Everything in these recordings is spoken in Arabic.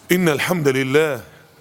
إن الحمد لله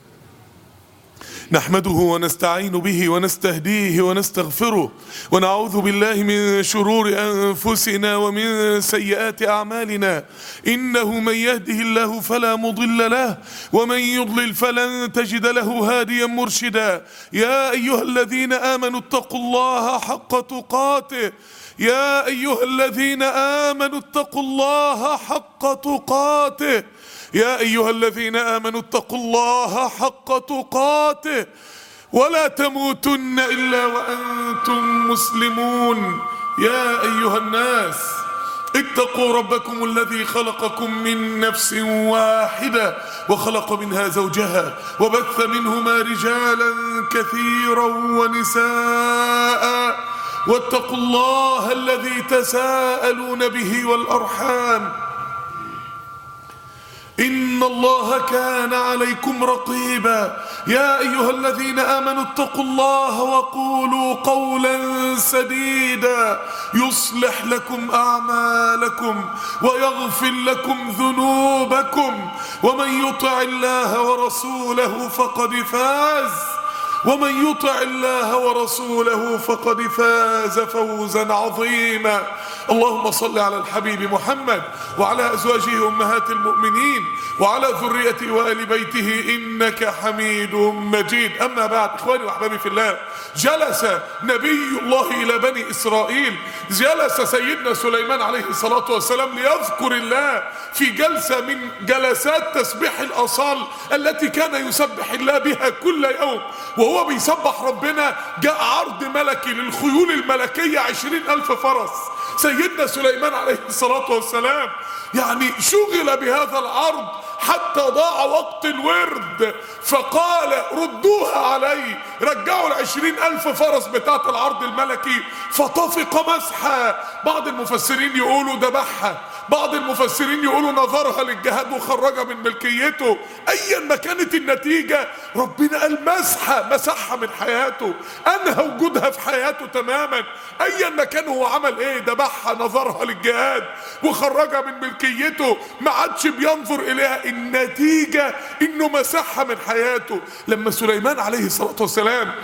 نحمده ونستعين به ونستهديه ونستغفره ونعوذ بالله من شرور أنفسنا ومن سيئات أعمالنا. إنه من يهده الله فلا مضل له ومن يضلل فلن تجد له هاديا مرشدا. يا أيها الذين آمنوا اتقوا الله حق تقاته يا أيها الذين آمنوا اتقوا الله حق تقاته يا أيها الذين آمنوا اتقوا الله حق تقاته ولا تموتن إلا وأنتم مسلمون. يا أيها الناس اتقوا ربكم الذي خلقكم من نفس واحدة وخلق منها زوجها وبث منهما رجالا كثيرا ونساء واتقوا الله الذي تساءلون به والأرحام إن الله كان عليكم رقيبا. يا أيها الذين آمنوا اتقوا الله وقولوا قولا سديدا يصلح لكم أعمالكم ويغفر لكم ذنوبكم ومن يطع الله ورسوله فقد فاز فوزا عظيما. اللهم صل على الحبيب محمد وعلى أزواجه أمهات المؤمنين وعلى ذريته وآل بيته إنك حميد مجيد. أما بعد، إخواني وأحبابي في الله، جلس نبي الله إلى بني إسرائيل، جلس سيدنا سليمان عليه الصلاة والسلام ليذكر الله في جلسة من جلسات تسبيح الأصال التي كان يسبح الله بها كل يوم. وهو بيسبح ربنا جاء عرض ملكي للخيول الملكية 20,000 فرس. سيدنا سليمان عليه الصلاة والسلام يعني شغل بهذا العرض حتى ضاع وقت الورد، فقال ردوها علي، رجعوا 20,000 فرس بتاعت العرض الملكي، فطفق مسحا. بعض المفسرين يقولوا ذبحها، بعض المفسرين يقولوا نظرها للجهاد وخرجها من ملكيته. ايا ما كانت النتيجة ربنا قال مسحها من حياته، انهى وجودها في حياته تماما. ايا ما كان هو عمل ايه، ذبحها، نظرها للجهاد وخرجها من ملكيته، ما عادش بينظر اليها. النتيجة انه مسحها من حياته. لما سليمان عليه الصلاة والسلام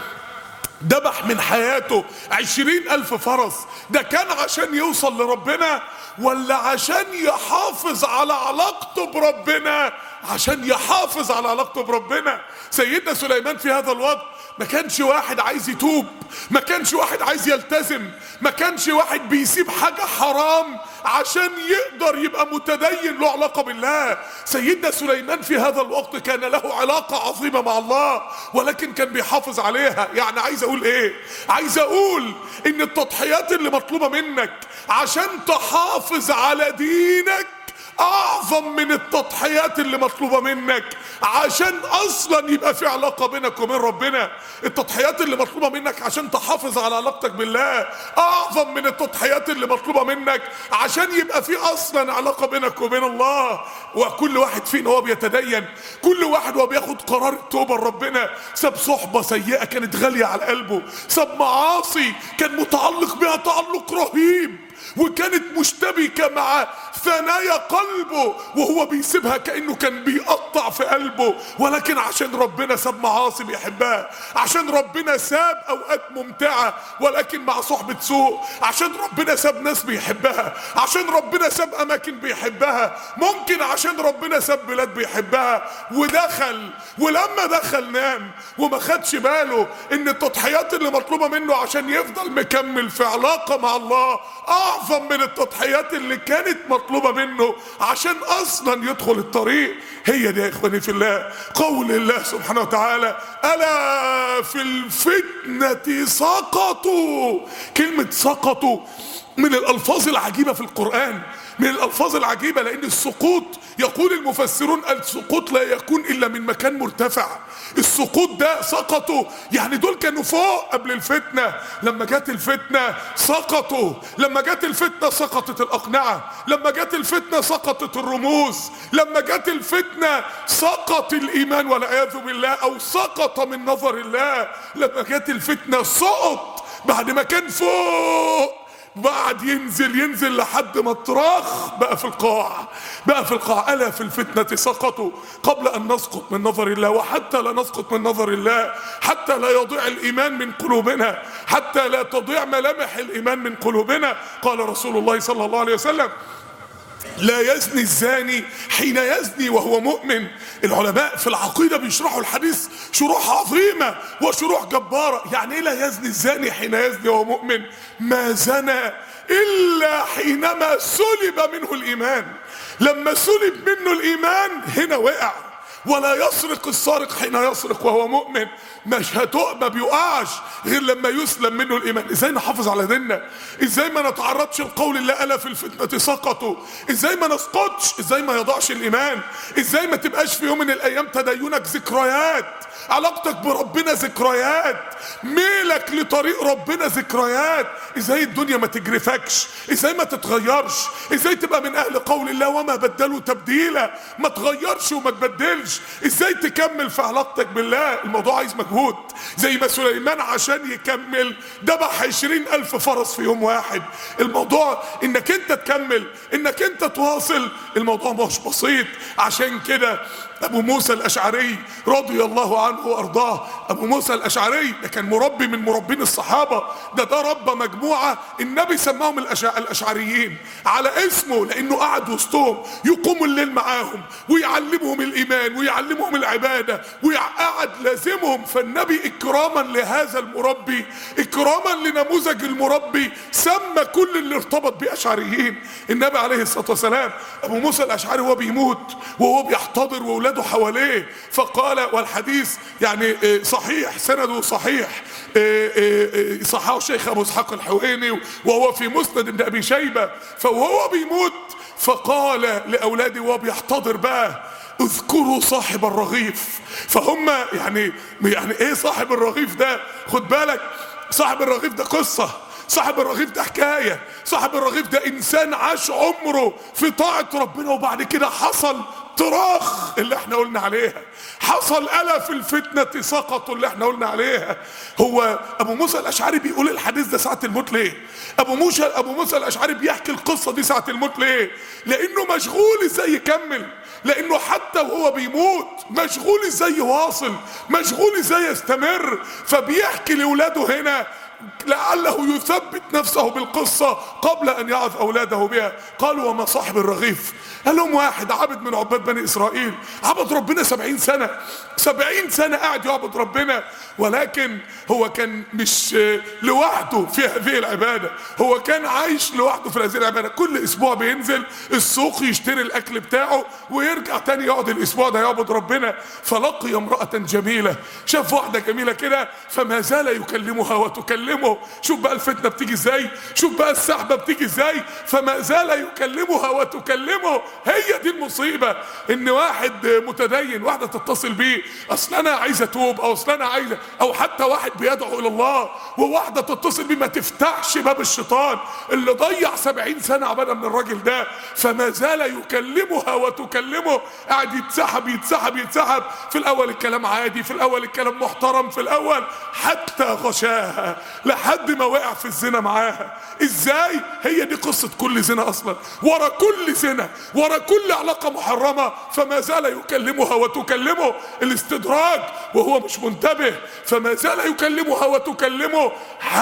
ذبح من حياته 20,000 فرس، ده كان عشان يوصل لربنا ولا عشان يحافظ على علاقته بربنا؟ عشان يحافظ على علاقته بربنا. سيدنا سليمان في هذا الوقت ما كانش واحد عايز يتوب، ما كانش واحد عايز يلتزم، ما كانش واحد بيسيب حاجة حرام عشان يقدر يبقى متدين له علاقة بالله. سيدنا سليمان في هذا الوقت كان له علاقة عظيمة مع الله، ولكن كان بيحافظ عليها. يعني عايز اقول ايه؟ عايز اقول ان التضحيات اللي مطلوبة منك عشان تحافظ على دينك اعظم من التضحيات اللي مطلوبة منك عشان اصلا يبقى في علاقة بينك وبين ربنا. التضحيات اللي مطلوبة منك عشان تحافظ على علاقتك بالله اعظم من التضحيات اللي مطلوبة منك عشان يبقى في اصلا علاقة بينك وبين الله. وكل واحد فينا هو بيتدين، كل واحد هو بياخد قرار التوبة لربنا، ساب صحبة سيئة كانت غالية على قلبه، ساب معاصي كان متعلق بها تعلق رهيب وكانت مشتبكة مع ثنايا قلبه، وهو بيسيبها كأنه كان بيقطع في قلبه، ولكن عشان ربنا ساب معاصي بيحبها، عشان ربنا ساب أوقات ممتعة ولكن مع صحبة سوء، عشان ربنا ساب ناس بيحبها، عشان ربنا ساب أماكن بيحبها، ممكن عشان ربنا ساب بلاد بيحبها، ودخل. ولما دخل نام وما خدش باله ان التضحيات اللي مطلوبة منه عشان يفضل مكمل في علاقة مع الله اعظم من التضحيات اللي كانت مطلوبة منه عشان اصلا يدخل الطريق. هي دي يا اخواني في الله قول الله سبحانه وتعالى: الا في الفتنة سقطوا. كلمة سقطوا من الالفاظ العجيبة في القرآن، من الالفاظ العجيبة، لان السقوط يقول المفسرون السقوط لا يكون الا من مكان مرتفع. السقوط ده سقطوا، يعني دول كانوا فوق قبل الفتنة، لما جت الفتنة سقطوا، لما جت الفتنة سقطت الأقنعة، لما جت الفتنة سقطت الرموز، لما جت الفتنة سقط الإيمان والعياذ بالله، أو سقط من نظر الله. لما جت الفتنة سقط بعد ما كان فوق بعد ينزل لحد ما طرخ بقى في القاع. ألا في الفتنة سقطوا قبل أن نسقط من نظر الله، وحتى لا نسقط من نظر الله، حتى لا يضيع الإيمان من قلوبنا، حتى لا تضيع ملامح الإيمان من قلوبنا. قال رسول الله صلى الله عليه وسلم: لا يزني الزاني حين يزني وهو مؤمن. العلماء في العقيدة بيشرحوا الحديث شروح عظيمة وشروح جبارة. يعني ايه لا يزني الزاني حين يزني وهو مؤمن؟ ما زنى إلا حينما سلب منه الإيمان. لما سلب منه الإيمان هنا وقع. ولا يسرق السارق حين يسرق وهو مؤمن. ما بيقعش غير لما يسلم منه الإيمان. ازاي نحافظ على ديننا؟ ازاي ما نتعرضش لقول الله ألا في الفتنة سقطوا؟ ازاي ما نسقطش؟ ازاي ما يضعش الإيمان؟ ازاي ما تبقاش في يوم من الأيام تدينك ذكريات، علاقتك بربنا ذكريات، ميلك لطريق ربنا ذكريات؟ ازاي الدنيا ما تجرفكش؟ ازاي ما تتغيرش؟ ازاي تبقى من أهل قول الله وما بدلوا تبديلا؟ ما تغيرش وما تبدلش. ازاي تكمل في علاقتك بالله؟ الموضوع عايز مجهود. زي ما سليمان عشان يكمل ذبح 20,000 فرس في يوم واحد. الموضوع انك انت تكمل، انك انت تواصل. الموضوع مش بسيط. عشان كده ابو موسى الاشعري رضي الله عنه وارضاه، ابو موسى الاشعري ده كان مربي من مربين الصحابه. ده ربى مجموعه النبي سماهم الاشعريين على اسمه، لانه قعد وسطهم يقوم الليل معاهم ويعلمهم الايمان ويعلمهم العباده وقعد لازمهم. فالنبي اكراما لهذا المربي، اكراما لنموذج المربي، سمى كل اللي ارتبط باشعريين. النبي عليه الصلاه والسلام ابو موسى الاشعري وهو بيموت وهو بيحتضر واولاده حواليه، فقال، والحديث يعني صحيح، سنده صحيح، صححه الشيخ ابو اسحاق الحويني وهو في مسند ابن ابي شيبه. فوهو بيموت فقال لاولاده وهو بيحتضر بقى: اذكروا صاحب الرغيف. فهم يعني ايه صاحب الرغيف ده؟ خد بالك، صاحب الرغيف ده قصه، صاحب الرغيف ده حكايه، صاحب الرغيف ده انسان عاش عمره في طاعه ربنا وبعد كده حصل طراخ اللي احنا قلنا عليها، حصل ألا في الفتنة سقطوا اللي احنا قلنا عليها. هو ابو موسى الاشعري بيقول الحديث ده ساعة الموت ليه؟ ابو موسى الاشعري بيحكي القصة دي ساعة الموت ليه؟ لانه مشغول ازاي يكمل، لانه حتى وهو بيموت مشغول ازاي يواصل، مشغول ازاي يستمر. فبيحكي لاولاده هنا لعله يثبت نفسه بالقصة قبل ان يعظ اولاده بها. قالوا: وما صاحب الرغيف؟ قال لهم: واحد عبد من عباد بني اسرائيل، عبد ربنا 70 سنة، 70 سنة قاعد يعبد ربنا. ولكن هو كان مش لوحده في هذه العبادة، هو كان عايش لوحده في هذه العبادة. كل اسبوع بينزل السوق يشتري الاكل بتاعه ويرجع تاني يقعد الاسبوع ده يعبد ربنا. فلقي امرأة جميلة، شاف واحدة جميلة كده فما زال يكلمها وتكلمه. شوف بقى الفتنة بتيجي ازاي، شوف بقى السحبة بتيجي ازاي. فما زال يكلمها وتكلمه. هي دي المصيبة، ان واحد متدين واحدة تتصل بيه: اصل انا عايز اتوب، او اصل انا عايز، او حتى واحد بيدعو الى الله وواحدة تتصل بيه. ما تفتحش باب الشيطان اللي ضيع 70 سنة عبادة من الراجل ده. فما زال يكلمها وتكلمه، قاعد يتسحب. في الاول الكلام عادي، في الاول الكلام محترم، في الاول حتى غشاها لحد ما وقع في الزنا معاها. ازاي؟ هي دي قصة كل زنا اصلا. ورا كل زنا، ورا كل علاقة محرمة فما زال يكلمها وتكلمه. الاستدراج وهو مش منتبه. فما زال يكلمها وتكلمه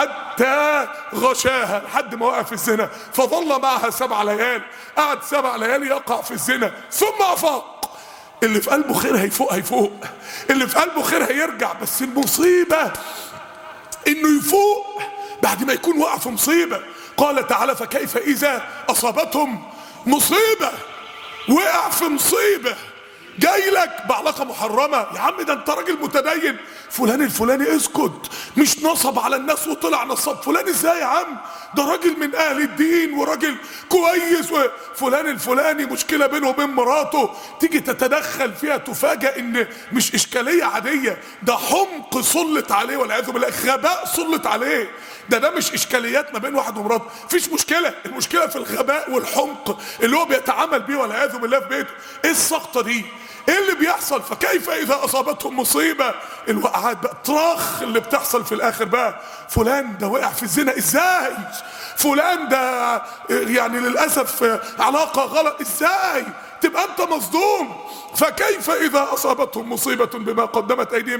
حتى غشاها لحد ما وقع في الزنا. فظل معها 7 ليال، قعد 7 ليال يقع في الزنا ثم افاق. اللي في قلبه خير هيفوق، اللي في قلبه خير هيرجع. بس المصيبة انه يفوق بعد ما يكون وقع في مصيبة. قال تعالى: فكيف اذا اصابتهم مصيبة. وقع في مصيبة، جاي لك بعلاقة محرمة. يا عم ده انت راجل متدين، فلان الفلاني اسكت، مش نصب على الناس وطلع نصب. فلان ازاي يا عم؟ ده راجل من اهل الدين وراجل كويس. وفلان الفلاني مشكلة بينه وبين مراته، تيجي تتدخل فيها تفاجأ ان مش اشكالية عادية، ده حمق سلط عليه والعياذ بالله، غباء سلط عليه. ده مش اشكاليات ما بين واحد ومراته، مفيش مشكلة. المشكلة في الغباء والحمق اللي هو بيتعامل بيه والعياذ بالله في بيته. ايه السقطة دي؟ ايه اللي بيحصل؟ فكيف اذا اصابتهم مصيبة، الوقعات بقى الطراخ اللي بتحصل في الاخر بقى، فلان ده وقع في الزنا ازاي، فلان ده يعني للأسف علاقة غلط ازاي، تبقى انت مصدوم. فكيف اذا اصابتهم مصيبة بما قدمت ايديهم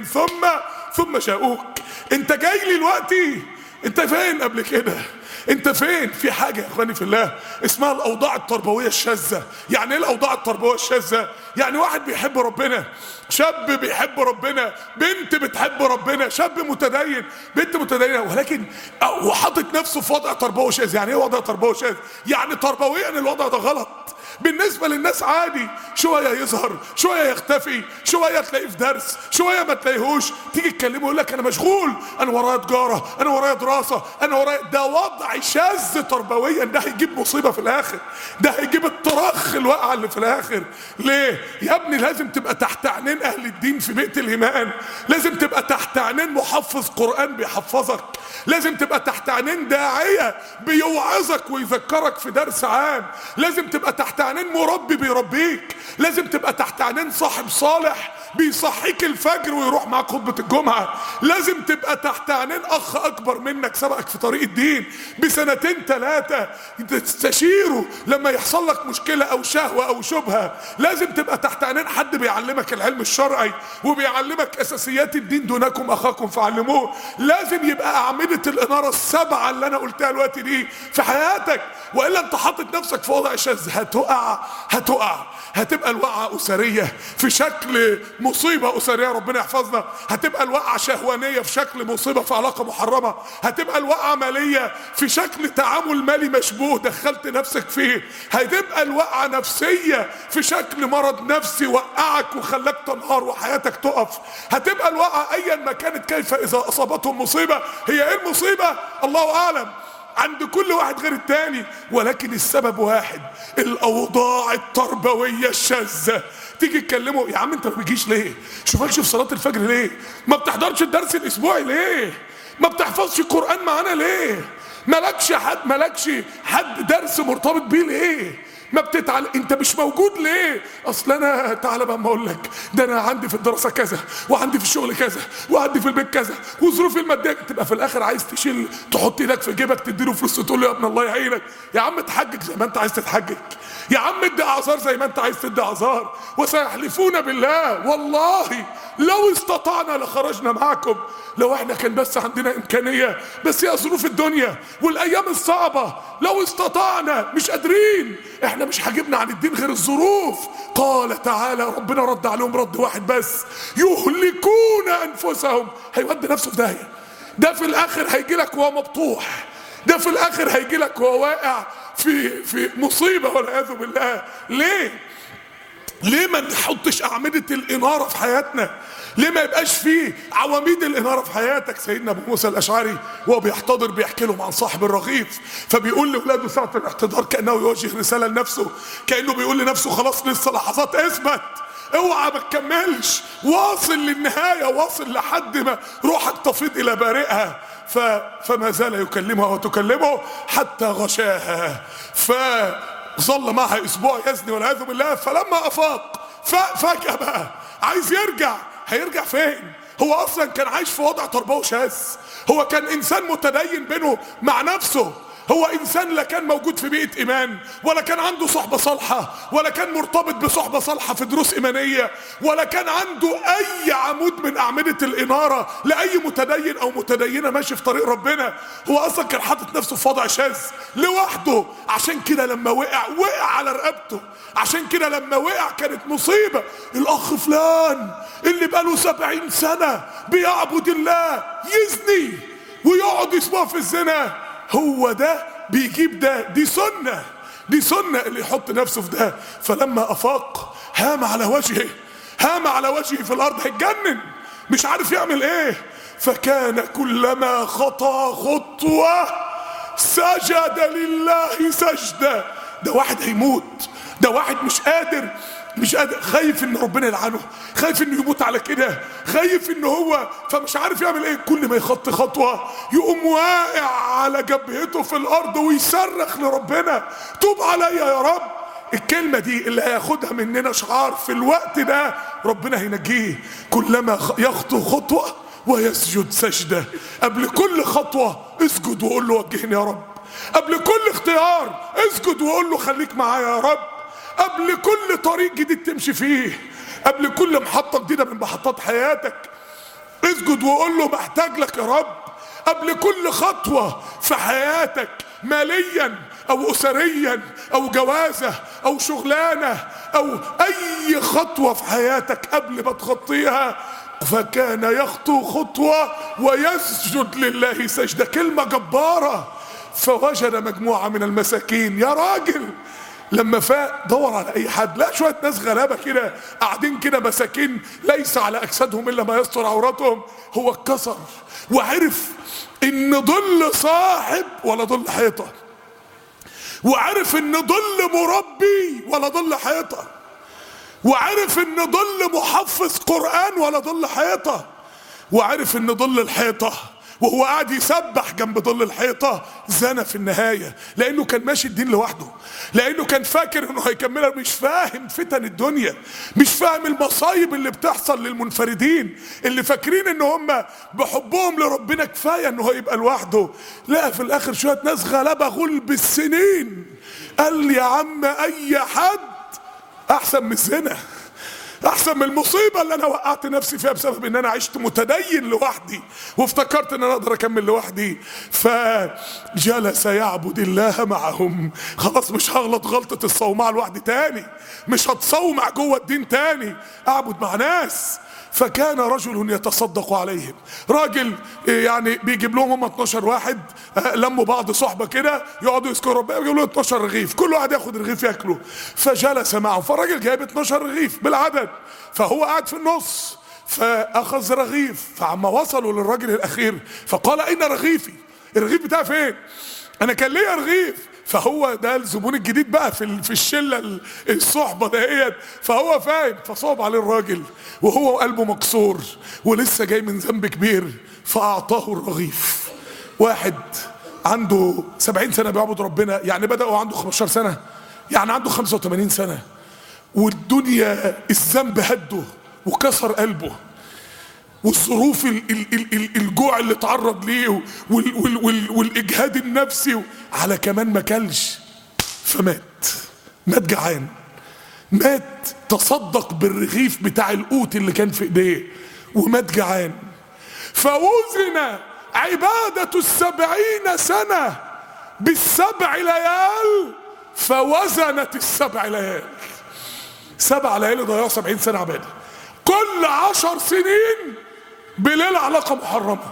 ثم جاءوك. انت جاي لي دلوقتي، انت فين قبل كده؟ انت فين؟ في حاجة يا اخواني في الله اسمها الاوضاع التربوية الشاذة. يعني ايه الاوضاع التربوية الشاذة؟ يعني واحد بيحب ربنا، شاب بيحب ربنا، بنت بتحب ربنا، شاب متدين، بنت متدينة، ولكن وحاطط نفسه في وضع تربوي شاذ. يعني ايه وضع تربوي شاذ؟ يعني تربويا الوضع ده غلط بالنسبة للناس، عادي، شوية يظهر، شوية يختفي، شوية تلاقيه في درس، شوية ما تلاقيهوش، تيجي تكلمه يقول لك انا مشغول، انا ورايا تجارة، انا ورايا دراسة، انا ورايا. ده وضع شاذ تربويا، ده هيجيب مصيبة في الاخر، ده هيجيب الطرخ الواقعة اللي في الاخر. ليه؟ يا ابني لازم تبقى تحت عينين اهل الدين في بيت الايمان، لازم تبقى تحت عينين محفظ قرآن بيحفظك، لازم تبقى تحت عينين داعية بيوعظك ويذكرك في درس عام، لازم تبقى تحت عينين مربي بيربيك، لازم تبقى تحت عينين صاحب صالح بيصحيك الفجر ويروح معاك خطبة الجمعة، لازم تبقى تحت عينين اخ اكبر منك سبقك في طريق الدين بسنتين ثلاثة تستشيره لما يحصل لك مشكلة او شهوة او شبهة، لازم تبقى تحت عينين حد بيعلمك العلم الشرعي وبيعلمك اساسيات الدين، دونكم اخاكم فعلموه. لازم يبقى اعمدة الانارة السبعة اللي انا قلتها دلوقتي دي في حياتك، والا انت حاطط نفسك في وضع شاذ، هتقع، هتبقى الوقعة اسرية في شكل مصيبة اسرية ربنا يحفظنا، هتبقى الوقعة شهوانية في شكل مصيبة في علاقة محرمة، هتبقى الوقعة مالية في شكل تعامل مالي مشبوه دخلت نفسك فيه، هتبقى الوقعة نفسية في شكل مرض نفسي وقعك وخلاك تنهار وحياتك تقف، هتبقى الوقعة ايا ما كانت. كيف اذا اصابتهم مصيبة، هي ايه المصيبة؟ الله اعلم، عند كل واحد غير التاني، ولكن السبب واحد، الاوضاع التربوية الشاذة. تيجي تكلمه يا عم انت ما بتجيش ليه؟ شوفكش في صلاة الفجر ليه؟ ما بتحضرش الدرس الاسبوعي ليه؟ ما بتحفظش القرآن معانا ليه؟ مالكش حد درس مرتبط بيه ليه؟ ما انت مش موجود ليه؟ اصل انا تعالى بقى ما اقول لك، ده انا عندي في الدراسه كذا، وعندي في الشغل كذا، وعندي في البيت كذا، وظروفي الماديه. تبقى في الاخر عايز تشيل، تحط ايدك في جيبك تديله فلوس تقول له يا ابن الله يعينك. يا عم اتحجج زي ما انت عايز تتحجج، يا عم ادي اعذار زي ما انت عايز تدي اعذار. وسيحلفون بالله والله لو استطعنا لخرجنا معكم، لو احنا كان بس عندنا امكانيه، بس هي ظروف الدنيا والايام الصعبه، لو استطعنا مش قادرين، احنا مش حاجبنا عن الدين غير الظروف. قال تعالى، ربنا رد عليهم رد واحد بس، يهلكون انفسهم. هيودي نفسه في داهيه، ده في الاخر هيجي لك وهو مبطوح، ده في الاخر هيجي لك وهو واقع في مصيبه والعياذ بالله. ليه ما نحطش اعمده الاناره في حياتنا؟ ليه ما يبقاش فيه عواميد الاناره في حياتك؟ سيدنا ابو موسى الاشعري وهو بيحتضر بيحكي لهم عن صاحب الرغيف، فبيقول لاولاده ساعه الاحتضار كانه يوجه رساله لنفسه، كانه بيقول لنفسه خلاص لسه لحظات، اثبت، اوعى ما تكملش، واصل للنهايه، واصل لحد ما روحك تفيض الى بارئها. فما زال يكلمها وتكلمه حتى غشاها، فظل معها اسبوع يزني والعياذ بالله. فلما افاق فجأة بقى عايز يرجع، هيرجع فين؟ هو اصلا كان عايش في وضع تربوي شاذ، هو كان انسان متدين بينه مع نفسه، هو انسان لا كان موجود في بيئة ايمان، ولا كان عنده صحبة صالحة، ولا كان مرتبط بصحبة صالحة في دروس ايمانية، ولا كان عنده اي عمود من اعمدة الانارة لاي متدين او متدينة ماشي في طريق ربنا. هو اصلا كان حاطط نفسه في وضع شاذ لوحده، عشان كده لما وقع على رقبته، عشان كده لما وقع كانت مصيبة. الاخ فلان اللي بقاله 70 سنة بيعبد الله يزني ويقعد يسمع في الزنا، هو ده بيجيب ده، دي سنة اللي يحط نفسه في ده. فلما افاق هام على وجهه في الارض، هيتجنن مش عارف يعمل ايه. فكان كلما خطى خطوة سجد لله سجدة. ده واحد هيموت، ده واحد مش قادر، خايف ان ربنا يلعنه، خايف انه يموت على كده، خايف ان هو فمش عارف يعمل ايه. كل ما يخطي خطوة يقوم واقع على جبهته في الارض ويصرخ لربنا، توب عليا يا رب، الكلمة دي اللي هياخدها مننا شعار في الوقت ده ربنا هينجيه. كلما يخطو خطوة ويسجد سجدة. قبل كل خطوة اسجد وقول له وجهني يا رب. قبل كل اختيار اسجد وقول له خليك معايا يا رب. قبل كل طريق جديد تمشي فيه، قبل كل محطة جديدة من محطات حياتك اسجد وقول له محتاج لك يا رب. قبل كل خطوة في حياتك ماليا او اسريا او جوازة او شغلانة او اي خطوة في حياتك قبل ما تخطيها فكان يخطو خطوة ويسجد لله سجدة. كلمة جبارة. فوجد مجموعة من المساكين. يا راجل لما فاق دور على اي حد، لا شوية ناس غلابة كده قاعدين كده مساكين ليس على اجسادهم الا ما يستر عوراتهم. هو اتكسر وعرف ان ظل صاحب ولا ظل حيطة، وعرف ان ظل مربي ولا ظل حيطة، وعرف ان ظل محفظ قرآن ولا ظل حيطة، وعرف ان ظل الحيطة وهو قاعد يسبح جنب ظل الحيطة زنى في النهاية، لانه كان ماشي الدين لوحده، لانه كان فاكر انه هيكملها. مش فاهم فتن الدنيا، مش فاهم المصايب اللي بتحصل للمنفردين اللي فاكرين ان هم بحبهم لربنا كفاية انه هيبقى لوحده. لا، في الاخر شوية ناس غلبة غلب السنين. قال يا عم اي حد احسن من الزنا، احسن من المصيبة اللي انا وقعت نفسي فيها بسبب ان انا عشت متدين لوحدي وافتكرت ان انا اقدر اكمل لوحدي. فجلس يعبد الله معهم. خلاص مش هغلط غلطة الصومعة لوحدي تاني، مش هتصومع جوه الدين تاني، اعبد مع ناس. فكان رجل يتصدق عليهم. راجل يعني بيجيب لهم هم 12 واحد، لموا بعض صحبة كده يقعدوا يذكروا ربنا، يجيبوا له 12 رغيف، كل واحد ياخد رغيف ياكله. فجلس معهم، فالراجل جايب 12 رغيف بالعدد، فهو قاعد في النص فاخذ رغيف. فعما وصلوا للراجل الاخير فقال اين رغيفي؟ الرغيف بتاعي فين؟ انا كان ليا رغيف. فهو ده الزبون الجديد بقى في الشله الصحبه دهيت، فهو فاهم. فصعب عليه الراجل وهو قلبه مكسور ولسه جاي من ذنب كبير، فاعطاه الرغيف. واحد عنده 70 سنه بيعبد ربنا، يعني بدأ وعنده 15 سنه، يعني عنده 85 سنه، والدنيا الذنب هده وكسر قلبه، والظروف الجوع اللي اتعرض ليه والاجهاد النفسي على كمان ما كلش، فمات. مات جعان، مات تصدق بالرغيف بتاع القوت اللي كان في ايديه ومات جعان. فوزن عبادة 70 سنة بالسبع ليال، فوزنت السبع ليال. 7 ليالي ضيعوا 70 سنة عبادة. كل 10 سنين بليلة علاقة محرمة.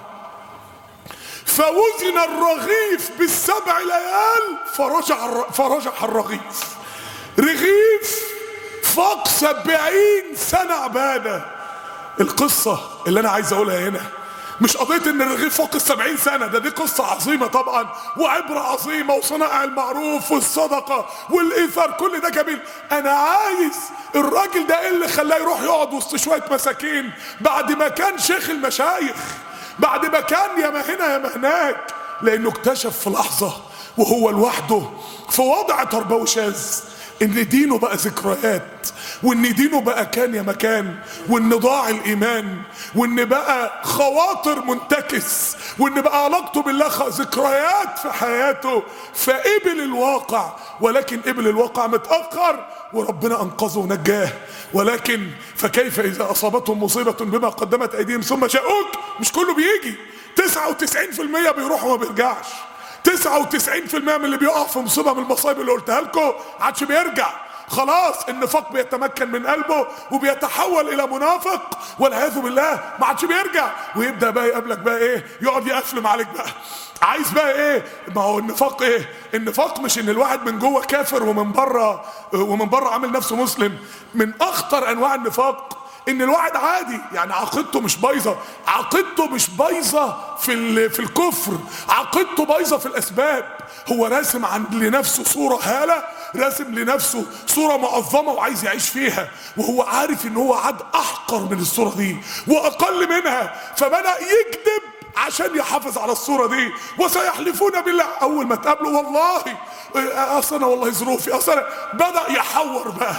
فوزن الرغيف بالسبع ليال فرجع الرغيف. رغيف فوق 70 سنة عبادة. القصة اللي انا عايز اقولها هنا مش قضية ان الرغيف فوق 70 سنة، دي قصة عظيمة طبعا وعبرة عظيمة وصناعة المعروف والصدقة والإيثار، كل ده جميل. انا عايز الراجل ده ايه اللي خلاه يروح يقعد وسط شوية مساكين بعد ما كان شيخ المشايخ، بعد ما كان يا ما هنا يا ما هناك؟ لانه اكتشف في لحظة وهو لوحده في وضع تربوي شاذ ان دينه بقى ذكريات، وان دينه بقى كان يا مكان، وان ضاع الايمان، وان بقى خواطر منتكس، وان بقى علاقته بالله ذكريات في حياته. فقبل الواقع، ولكن قبل الواقع متأخر وربنا انقذه ونجاه. ولكن فكيف اذا اصابتهم مصيبة بما قدمت ايديهم ثم جاءوك؟ مش كله بيجي، 99% بيروح وما بيرجعش. 99% من اللي بيقع في مصيبة من المصايب اللي قلتها لكم عادش بيرجع. خلاص النفاق بيتمكن من قلبه وبيتحول الى منافق والعياذ بالله، ما عادش بيرجع. ويبدا بقى يقابلك بقى ايه؟ يقعد يقفلم عليك بقى. عايز بقى ايه؟ ما هو النفاق ايه؟ النفاق مش ان الواحد من جوه كافر ومن بره عامل نفسه مسلم. من اخطر انواع النفاق ان الواحد عادي، يعني عقيدته مش بايظه، عقيدته مش بايظه في الكفر، عقيدته بايظه في الاسباب. هو راسم لنفسه صوره هاله، راسم لنفسه صوره معظمه وعايز يعيش فيها، وهو عارف ان هو عاد احقر من الصوره دي واقل منها، فبدأ يكذب عشان يحافظ على الصورة دي. وسيحلفون بالله، اول ما تقابله والله اصل انا والله ظروفي اصل، بدأ يحور بقى،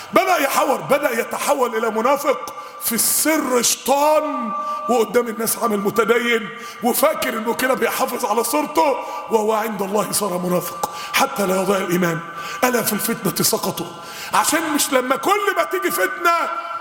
بدأ يتحول الى منافق في السر شيطان، وقدام الناس عامل متدين وفاكر انه كده بيحافظ على صورته، وهو عند الله صار منافق حتى لا يضيع الايمان. الا في الفتنة سقطوا، عشان مش لما كل ما تيجي فتنة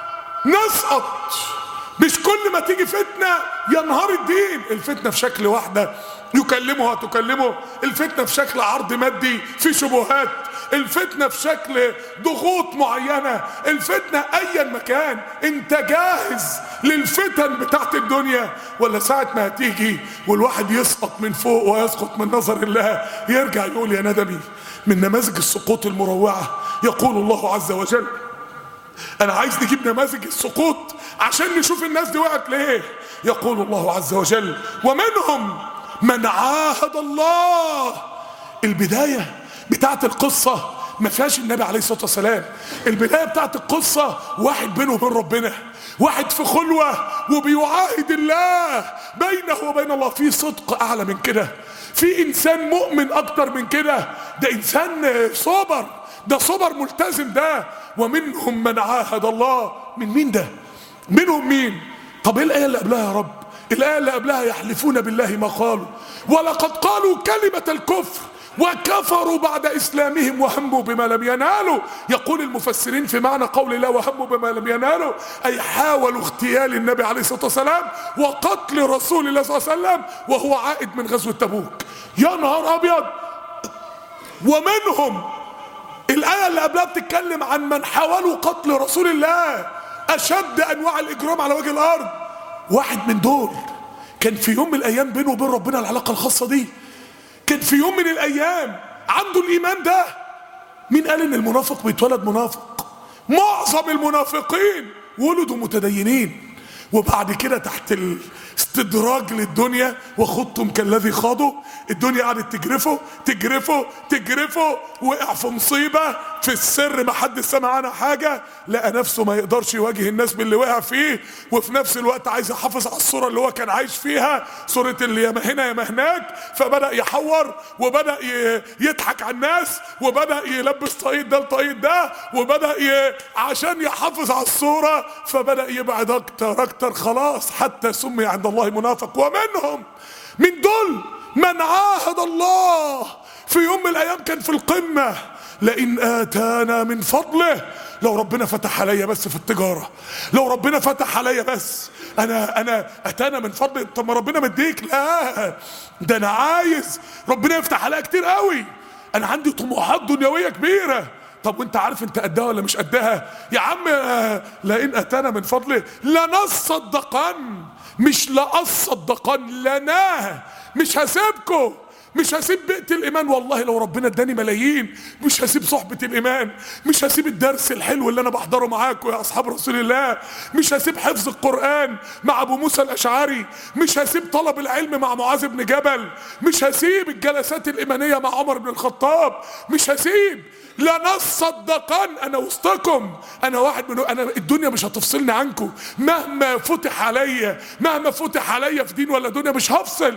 نسقط، مش كل ما تيجي فتنة ينهار الدين. الفتنة في شكل واحدة يكلمها تكلمه، الفتنة في شكل عرض مادي في شبهات، الفتنة في شكل ضغوط معينة، الفتنة ايا مكان. انت جاهز للفتن بتاعت الدنيا، ولا ساعة ما هتيجي والواحد يسقط من فوق ويسقط من نظر الله يرجع يقول يا ندمي؟ من نماذج السقوط المروعة يقول الله عز وجل، انا عايز نجيب نماذج السقوط عشان نشوف الناس دي وقعت ليه. يقول الله عز وجل ومنهم من عاهد الله. البداية بتاعت القصة ما فيهاش النبي عليه الصلاة والسلام، البداية بتاعت القصة واحد بينه وبين ربنا، واحد في خلوة وبيعاهد الله، بينه وبين الله. في صدق اعلى من كده؟ في انسان مؤمن اكتر من كده؟ ده انسان صبر، ده صبر ملتزم ده. ومنهم من عاهد الله. من مين ده؟ منهم مين؟ طب ايه الآية اللي قبلها يا رب؟ الآية اللي قبلها يحلفون بالله ما قالوا ولقد قالوا كلمة الكفر وكفروا بعد إسلامهم وهموا بما لم ينالوا. يقول المفسرين في معنى قول الله وهموا بما لم ينالوا، أي حاولوا اغتيال النبي عليه الصلاة والسلام وقتل رسول الله صلى الله عليه وسلم وهو عائد من غزوة تبوك. يا نهار أبيض. ومنهم، الآية اللي قبلها بتتكلم عن من حاولوا قتل رسول الله، أشد أنواع الإجرام على وجه الأرض. واحد من دول كان في يوم من الأيام بينه وبين ربنا العلاقة الخاصة دي، كان في يوم من الأيام عنده الإيمان ده. مين قال إن المنافق بيتولد منافق؟ معظم المنافقين ولدوا متدينين، وبعد كده تحت الاستدراج للدنيا وخضتم كالذي خاضوا، الدنيا قعدت تجرفه، وقع في مصيبة في السر ما حد سمع عنها حاجة، لقى نفسه ما يقدرش يواجه الناس باللي وقع فيه، وفي نفس الوقت عايز يحافظ على الصورة اللي هو كان عايش فيها، صورة اللي يا ما هنا يا ما هناك. فبدأ يحور وبدأ يضحك على الناس وبدأ يلبس طاقية ده لطاقية ده، وبدأ عشان يحافظ على الصورة فبدأ يبعد أكتر خلاص حتى سمي عند الله منافق. ومنهم، من دول من عاهد الله في يوم من الأيام كان في القمة، لئن آتانا من فضله. لو ربنا فتح عليا بس في التجارة، لو ربنا فتح عليا بس، أنا أتانا من فضله. طب ما ربنا مديك؟ لا، ده أنا عايز ربنا يفتح عليا كتير قوي، أنا عندي طموحات دنيوية كبيرة. طب وانت عارف انت قدها ولا مش قدها يا عم؟ لئن اتانا من فضله لنصدقن، مش لأصدقن، لنا، مش هسيبكم، مش هسيب بيئة الإيمان. والله لو ربنا اداني ملايين مش هسيب صحبة الإيمان، مش هسيب الدرس الحلو اللي أنا بحضره معاكم يا أصحاب رسول الله، مش هسيب حفظ القرآن مع أبو موسى الأشعري، مش هسيب طلب العلم مع معاذ بن جبل، مش هسيب الجلسات الإيمانية مع عمر بن الخطاب، مش هسيب. لنصدقن، انا وسطكم، انا واحد من انا، الدنيا مش هتفصلني عنكم، مهما فتح عليا في دين ولا دنيا مش هفصل.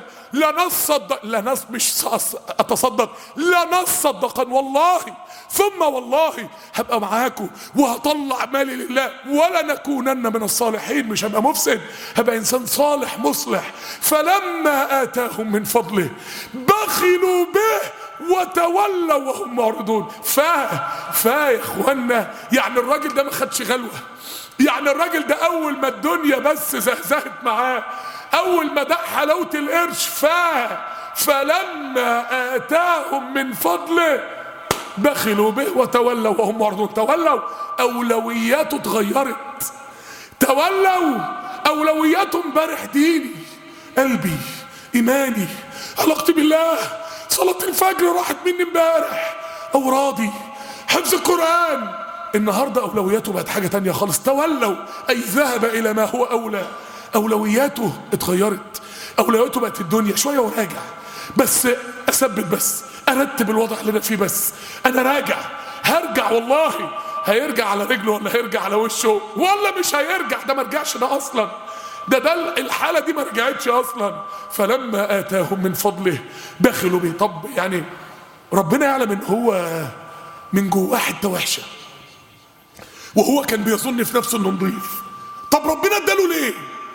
مش اتصدق، لنصدقن والله، ثم والله هبقى معاكم وهطلع مالي لله ولا نكونن من الصالحين. مش هبقى مفسد، هبقى انسان صالح مصلح. فلما آتاهم من فضله بخلوا به وتولوا وهم معرضون. يا اخوانا، يعني الراجل ده ما خدش غلوه، يعني الراجل ده اول ما الدنيا بس زهزهت معاه، اول ما دق حلاوه القرش فلما آتاهم من فضله بخلوا به وتولوا وهم معرضون. تولوا، اولوياته اتغيرت، تولوا اولوياتهم امبارح ديني، قلبي، ايماني، علاقتي بالله، صلاة الفجر راحت مني امبارح، اورادي، حفظ القرآن. النهارده اولوياته بقت حاجة تانية خالص. تولوا اي ذهب الى ما هو اولى، اولوياته اتغيرت، اولوياته بقت الدنيا. شوية وراجع، بس اثبت، بس ارتب الوضع اللي انا فيه، بس انا راجع، هرجع والله. هيرجع على رجله ولا هيرجع على وشه ولا مش هيرجع؟ ده ما رجعش ده اصلا. ده الحالة دي ما رجعتش اصلا. فلما اتاهم من فضله بخلوا به. طب يعني ربنا يعلم ان هو من جواه حته وحشه، وهو كان بيظن في نفسه انه نضيف. طب ربنا اداله ليه؟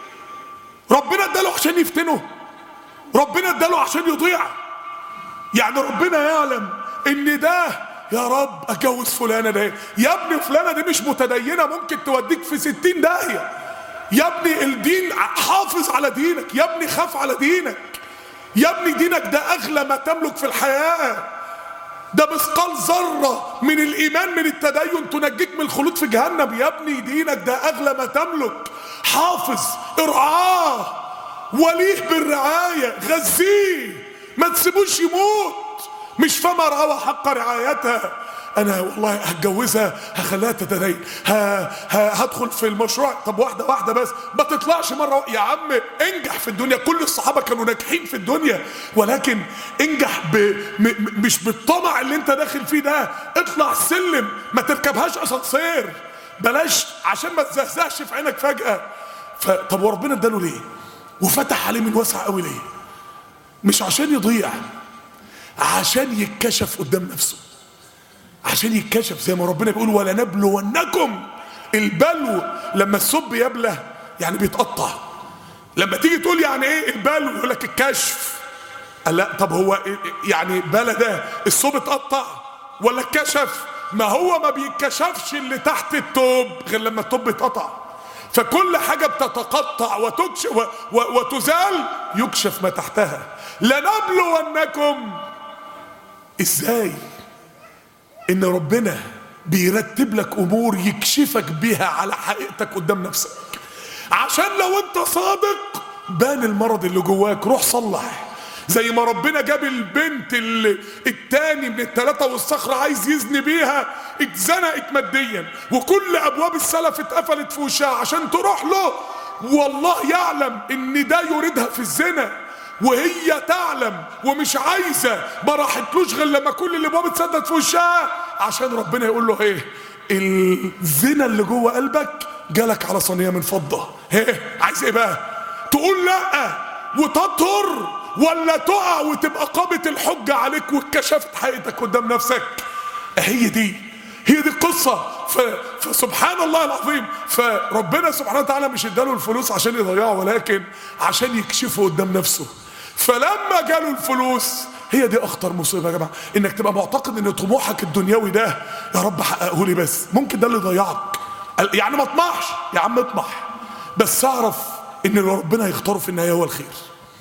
ربنا اداله عشان يفتنه؟ ربنا اداله عشان يضيع؟ يعني ربنا يعلم ان ده يا رب اتجوز فلانه ده، يا ابني فلانه دي مش متدينه ممكن توديك في 60 داهيه، يا ابني الدين حافظ على دينك، يا ابني خاف على دينك، يا ابني دينك ده اغلى ما تملك في الحياه، ده مثقال ذره من الايمان من التدين تنجيك من الخلود في جهنم. يا ابني دينك ده اغلى ما تملك، حافظ، ارعاه، وليه بالرعايه، غذيه، ما تسيبوش يموت. مش فما رعاها حق رعايتها. انا والله هتجوزها، هخليها تتدين، هدخل في المشروع. طب واحده واحده بس، ما تطلعش مره. يا عم انجح في الدنيا، كل الصحابه كانوا ناجحين في الدنيا، ولكن انجح مش بالطمع اللي انت داخل فيه ده. اطلع السلم، ما تركبهاش اسانسير، بلاش عشان ما تزهزهش في عينك فجاه. طب وربنا اداله ليه وفتح عليه من واسع قوي ليه؟ مش عشان يضيع، عشان يتكشف قدام نفسه، عشان يتكشف. زي ما ربنا بيقول ولنبلونكم. البلو لما الثوب يبلى يعني بيتقطع. لما تيجي تقول يعني ايه البلو، يقول لك الكشف. لا طب هو يعني بلى ده الثوب اتقطع ولا اتكشف؟ ما هو ما بيتكشفش اللي تحت الثوب غير لما الثوب يتقطع. فكل حاجه بتتقطع وتزال يكشف ما تحتها. لنبلونكم. ازاي؟ ان ربنا بيرتب لك امور يكشفك بيها على حقيقتك قدام نفسك، عشان لو انت صادق بان المرض اللي جواك، روح صلح. زي ما ربنا جاب البنت التاني من الثلاثة والصخرة عايز يزني بيها، اتزنقت ماديا وكل ابواب السلف اتقفلت في وشها عشان تروح له، والله يعلم ان ده يريدها في الزنا وهي تعلم ومش عايزه، ما راحتلوش غير لما كل الابواب اتسدت في وشها، عشان ربنا يقول له ايه؟ الزنا اللي جوه قلبك جالك على صينيه من فضه. ايه عايز ايه بقى؟ تقول لا وتطهر، ولا تقع وتبقى قامت الحجه عليك واتكشفت حقيقتك قدام نفسك؟ هي دي القصه. فسبحان الله العظيم. فربنا سبحانه وتعالى مش اداله الفلوس عشان يضيعه، ولكن عشان يكشفه قدام نفسه. فلما جاله الفلوس، هي دي اخطر مصيبه يا جماعه، انك تبقى معتقد ان طموحك الدنيوي ده يا رب حققه لي، بس ممكن ده اللي يضيعك. يعني ما اطمحش يا عم، اطمح، بس اعرف ان اللي ربنا يختاره في النهايه هو الخير.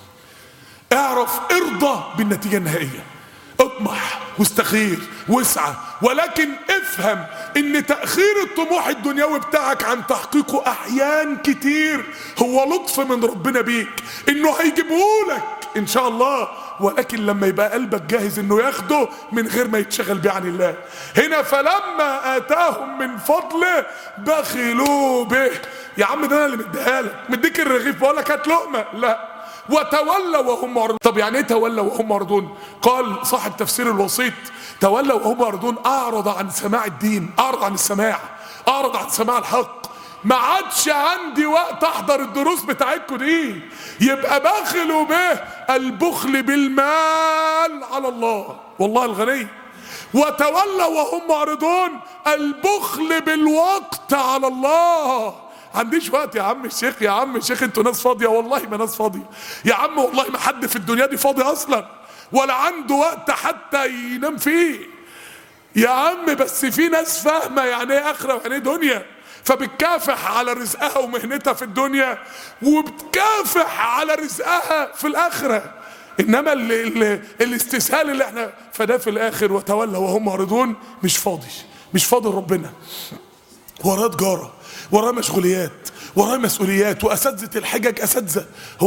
اعرف ارضى بالنتيجه النهائيه، اطمح واستخير واسعى، ولكن افهم ان تأخير الطموح الدنيوي بتاعك عن تحقيقه احيان كتير هو لطف من ربنا بيك، انه هيجيبهولك ان شاء الله، ولكن لما يبقى قلبك جاهز انه ياخده من غير ما يتشغل بيه عن الله. هنا فلما اتاهم من فضله بخلوا به. يا عم ده انا اللي مديها لك، مديك الرغيف بقول لك هات لقمه، لا. وتولوا وهم معرضون. طب يعني ايه تولوا وهم معرضون؟ قال صاحب تفسير الوسيط تولوا وهم معرضون اعرض عن سماع الدين، اعرض عن السماع، اعرض عن سماع الحق. ما عادش عندي وقت احضر الدروس بتاعتكم دي. يبقى بخلوا به، البخل بالمال على الله والله الغني. وتولوا وهم معرضون، البخل بالوقت على الله. عنديش وقت يا عم الشيخ، يا عم الشيخ انتوا ناس فاضيه، والله ما ناس فاضيه يا عم، والله ما حد في الدنيا دي فاضي اصلا ولا عنده وقت حتى ينام فيه يا عم. بس في ناس فاهمه يعني ايه اخره ويعني ايه دنيا، فبتكافح على رزقها ومهنتها في الدنيا وبتكافح على رزقها في الاخره. انما الاستسهال اللي احنا فده في الاخر وتولوا وهم معرضون، مش فاضي ربنا، وراه تجاره، وراه مشغوليات، وراه مسؤوليات، واساتذه الحجج اساتذه.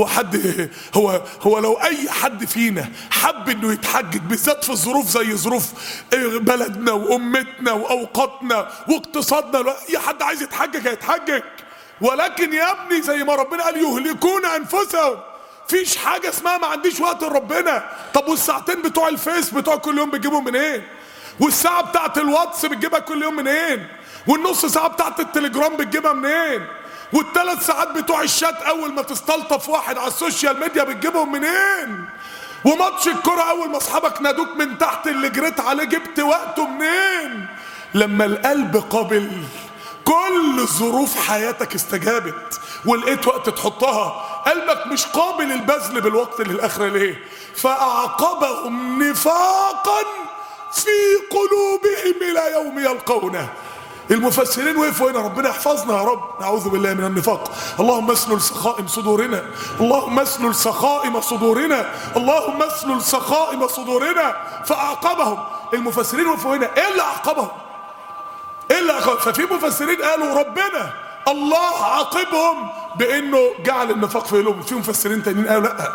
هو لو اي حد فينا حب انه يتحجج، بالذات في الظروف زي ظروف بلدنا وامتنا واوقاتنا واقتصادنا، لو اي حد عايز يتحجج هيتحجج. ولكن يا ابني زي ما ربنا قال يهلكون انفسهم، فيش حاجه اسمها ما عنديش وقت لربنا. طب والساعتين بتوع الفيس بتوع كل يوم بتجيبهم منين؟ والساعه بتاعت الواتس بتجيبها كل يوم منين؟ والنص ساعه بتاعت التليجرام بتجيبها منين؟ وال3 ساعات بتوع الشات اول ما تستلطف واحد على السوشيال ميديا بتجيبهم منين؟ وماتش الكرة اول ما اصحابك نادوك من تحت اللي جريت عليه جبت وقته منين؟ لما القلب قابل كل ظروف حياتك استجابت ولقيت وقت تحطها. قلبك مش قابل البذل بالوقت للآخرة ليه؟ فأعقبهم نفاقا في قلوبهم إلى يوم يلقونه. المفسرين وقفوا هنا، ربنا يحفظنا يا رب، نعوذ بالله من النفاق. اللهم اسلل سخائم صدورنا، اللهم اسلل سخائم صدورنا، اللهم اسلل سخائم صدورنا. فأعقبهم، المفسرين وقفوا هنا، ايه اللي أعقبهم؟ ايه اللي أعقبهم؟ ففي مفسرين قالوا ربنا الله عاقبهم بانه جعل النفاق في قلوبهم. في مفسرين تانيين قالوا لا،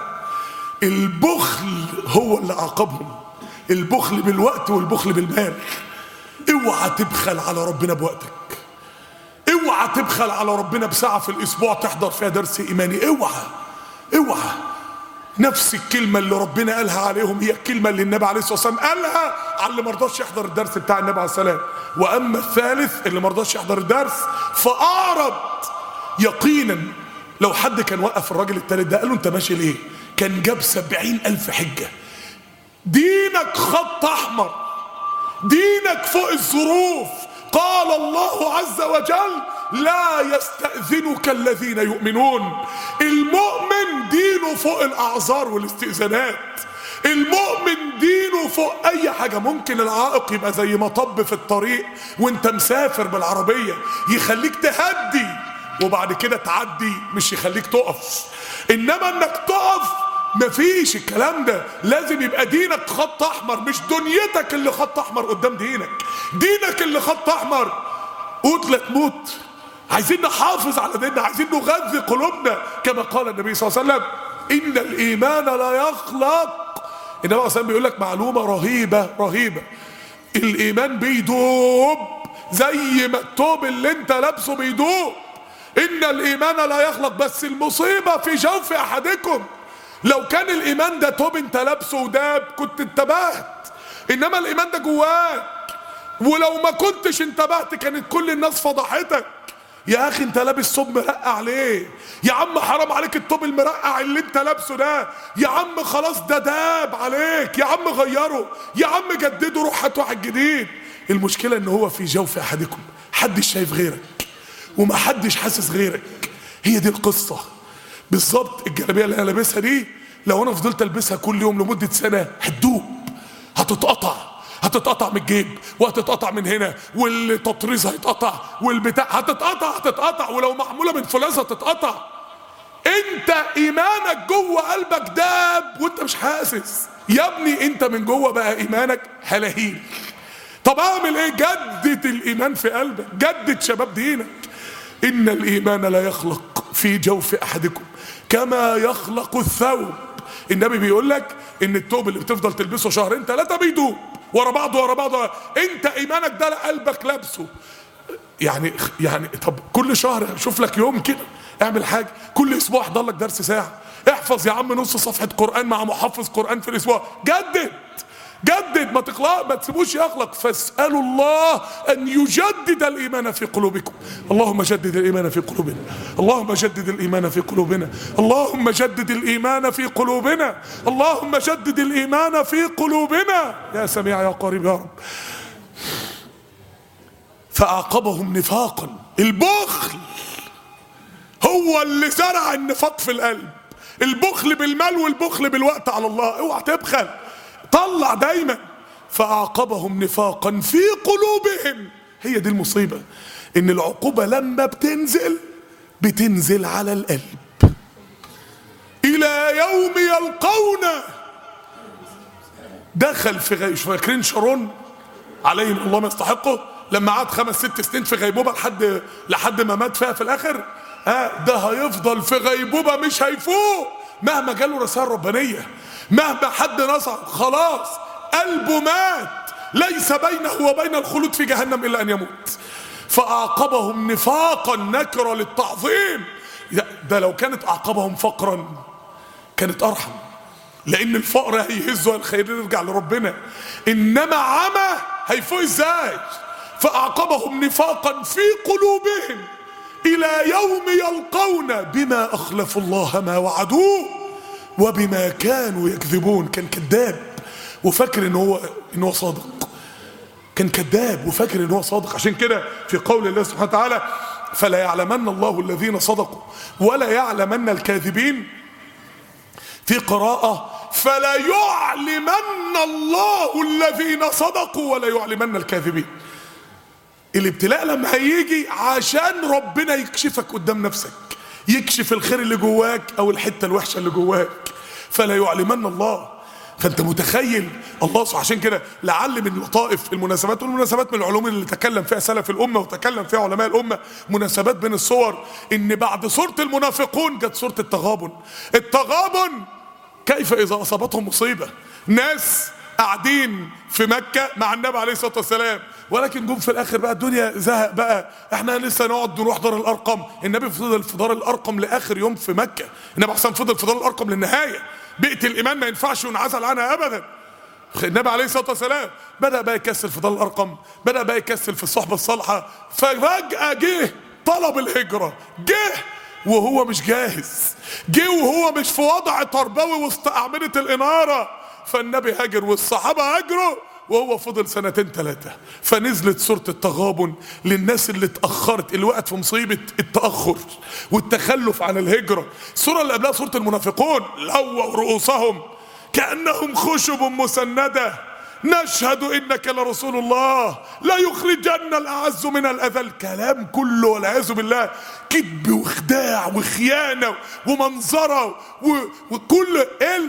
البخل هو اللي عاقبهم، البخل بالوقت والبخل بالمال. اوعى تبخل على ربنا بوقتك، اوعى تبخل على ربنا بساعة في الاسبوع تحضر فيها درس ايماني، اوعى اوعى. نفس الكلمة اللي ربنا قالها عليهم هي الكلمة اللي النبي عليه الصلاة والسلام قالها على اللي مرضاش يحضر الدرس بتاع النبي عليه السلام. واما الثالث اللي مرضاش يحضر الدرس فاعرض. يقينا لو حد كان وقف الراجل الثالث ده قال له انت ماشي ليه؟ كان جاب 70,000 حجة. دينك خط احمر، دينك فوق الظروف. قال الله عز وجل لا يستأذنك الذين يؤمنون. المؤمن دينه فوق الأعذار والاستئذانات، المؤمن دينه فوق أي حاجة. ممكن العائق يبقى زي مطب في الطريق وانت مسافر بالعربية يخليك تهدي وبعد كده تعدي، مش يخليك تقف. إنما انك تقف مفيش الكلام ده. لازم يبقى دينك خط احمر، مش دنيتك اللي خط احمر قدام دينك، دينك اللي خط احمر. قوت لا تموت. عايزين نحافظ على ديننا، عايزين نغذي قلوبنا كما قال النبي صلى الله عليه وسلم ان الايمان لا يخلق. النبي صلى الله عليه وسلم بيقول لك معلومه رهيبه رهيبه، الايمان بيدوب زي ما الثوب اللي انت لابسه بيدوب. ان الايمان لا يخلق، بس المصيبه في جوف احدكم. لو كان الايمان ده توب انت لابسه وداب كنت انتبهت، انما الايمان ده جواك، ولو ما كنتش انتبهت كانت كل الناس فضحتك. يا اخي انت لابس ثوب مرقع ليه؟ يا عم حرام عليك الثوب المرقع اللي انت لابسه ده، يا عم خلاص ده داب عليك، يا عم غيره، يا عم جدده، روح هات واحد جديد. المشكله ان هو في جوف احدكم، حدش شايف غيرك وما حدش حاسس غيرك. هي دي القصه بالظبط. الجلابيه اللي انا لابسها دي لو انا فضلت البسها كل يوم لمده سنه هتدوب، هتتقطع، هتتقطع من الجيب وهتتقطع من هنا، والتطريز هيتقطع والبتاع هتتقطع، ولو معموله من فولاذ هتتقطع. انت ايمانك جوه قلبك داب وانت مش حاسس. يا ابني انت من جوه بقى ايمانك هلاهيل. طب اعمل ايه؟ جدد الايمان في قلبك، جدد شباب دينك. ان الايمان لا يخلق في جوف احدكم كما يخلق الثوب. النبي بيقول لك ان الثوب اللي بتفضل تلبسه 2 3 بيدوب ورا بعضه. انت ايمانك ده قلبك لابسه. يعني طب كل شهر شوف لك يوم كده اعمل حاجه، كل اسبوع احضر لك درس ساعه، احفظ يا عم نص صفحه قران مع محفظ قران في الاسبوع. جدد ما تخلق، ما تسيبوش يخلق. فاسألوا الله أن يجدد الإيمان في قلوبكم. اللهم جدد الإيمان في قلوبنا، اللهم جدد الإيمان في قلوبنا، اللهم جدد الإيمان في قلوبنا، اللهم جدد الإيمان في قلوبنا يا سميع يا قريب يا رب. فأعقبهم نفاقا. البخل هو اللي زرع النفاق في القلب، البخل بالمال والبخل بالوقت على الله. اوعى تبخل، طلع دايما. فأعقبهم نفاقا في قلوبهم. هي دي المصيبة، ان العقوبة لما بتنزل على القلب الى يوم يلقونه. دخل في فاكرين شارون عليهم الله ما يستحقه لما قعد 5 6 سنين في غيبوبة لحد ما مات فيها في الاخر؟ ده هيفضل في غيبوبة مش هيفوق مهما جاله رسالة ربانية، مهما حد نصح. خلاص قلبه مات، ليس بينه وبين الخلود في جهنم الا ان يموت. فاعقبهم نفاقا، نكره للتعظيم. ده لو كانت اعقبهم فقرا كانت ارحم، لان الفقر هيهزه الخير يرجع لربنا، انما عمى هيفوق ازاي؟ فاعقبهم نفاقا في قلوبهم الى يوم يلقون بما اخلفوا الله ما وعدوه وبما كانوا يكذبون. كان كذاب وفاكر ان هو صادق، كان كذاب وفاكر ان هو صادق. عشان كده في قول الله سبحانه وتعالى فلا يعلمن الله الذين صدقوا ولا يعلمن الكاذبين، في قراءة فلا يعلمن الله الذين صدقوا ولا يعلمن الكاذبين. الابتلاء لما هيجي عشان ربنا يكشفك قدام نفسك، يكشف الخير اللي جواك او الحتة الوحشة اللي جواك، فلا يعلمن الله. فانت متخيل الله عشان كده لعل من لطائف المناسبات، والمناسبات من العلوم اللي تكلم فيها سلف الامه وتكلم فيها علماء الامه، مناسبات بين الصور، ان بعد سوره المنافقون جت سوره التغابن. التغابن كيف اذا اصابتهم مصيبه، ناس قاعدين في مكه مع النبي عليه الصلاه والسلام، ولكن جم في الاخر بقى الدنيا زهق بقى، احنا لسه نقعد نروح دار الارقم. النبي فضل في دار الارقم لاخر يوم في مكه، النبي احسن فضل في دار الارقم للنهايه. بيئة الإيمان ما ينفعش ينعزل عنها أبدا. النبي عليه الصلاة والسلام بدأ بقى يكسل في دار الأرقم، بدأ بقى يكسل في الصحبة الصالحة، ففجأة جه طلب الهجرة، جه وهو مش جاهز، جه وهو مش في وضع تربوي وسط أعمدة الإنارة. فالنبي هاجر والصحابة هاجروا وهو فضل 2-3 فنزلت سورة التغابن للناس اللي اتأخرت، اللي وقت في مصيبة التأخر والتخلف عن الهجرة. السورة اللي قبلها سورة المنافقون لووا رؤوسهم كأنهم خشب مسندة نشهد إنك لرسول الله لا يخرجن الأعز من الأذل. الكلام كله والعياذ بالله كذب وخداع وخيانة ومنظرة وكل